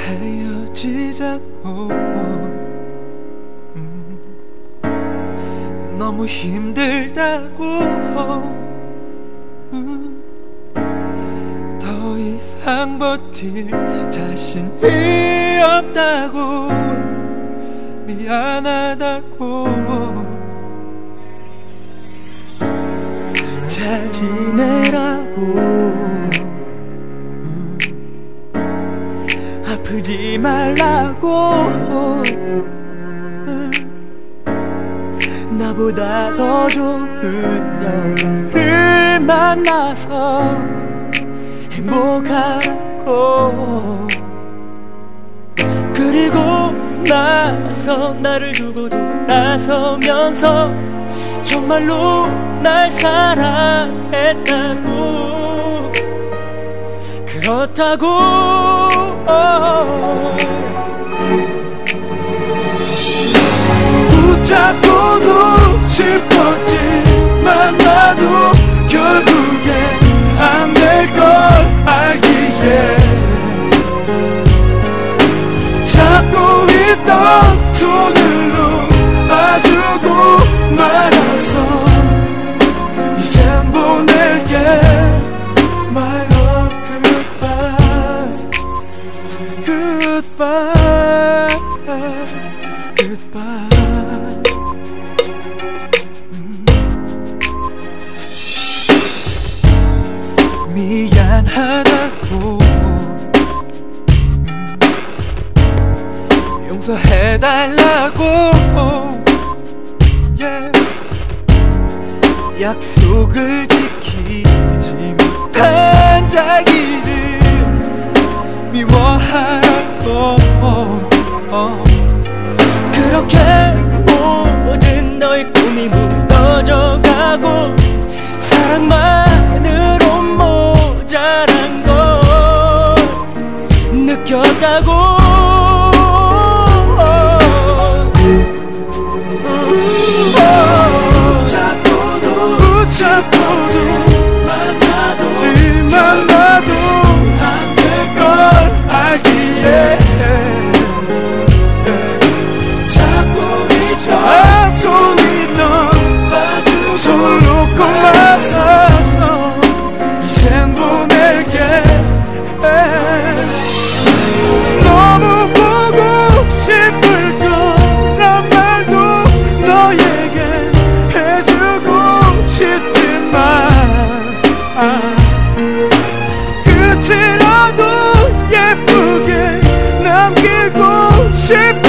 헤어지자고. 너무 힘들다고. 더 이상 버틸 자신이 없다고. 미안하다고. 잘 지내라고. 아프지 말라고. 나보다 더 좋은 여자를 만나서 행복하고. 그리고 나서 나를 두고 돌아서면서 정말로 날 사랑했다고. 그렇다고. 붙잡고도 싶었지만 나도 결국엔 안 될 걸 알기에 잡고 있던 손으로 봐주고 말아서 이젠 보낼게. My love goodbye, goodbye, goodbye. 미안하다고. 용서해달라고. yeah. 약속을 지키지 못한 자기를 미워하라고. 그렇게 모든 너의 꿈이 무너져가고 사랑만으로 모자란 걸 느꼈다고. 붙잡고도 만나도 안 될 걸 알기에 잡고 있던 손이 넌 손으로 꼭 맞서서 이젠 보낼게. 너무 보고 싶을 거란 말도 너에게 해주고 싶지만 끝이라도 예쁘게 남기고 싶어.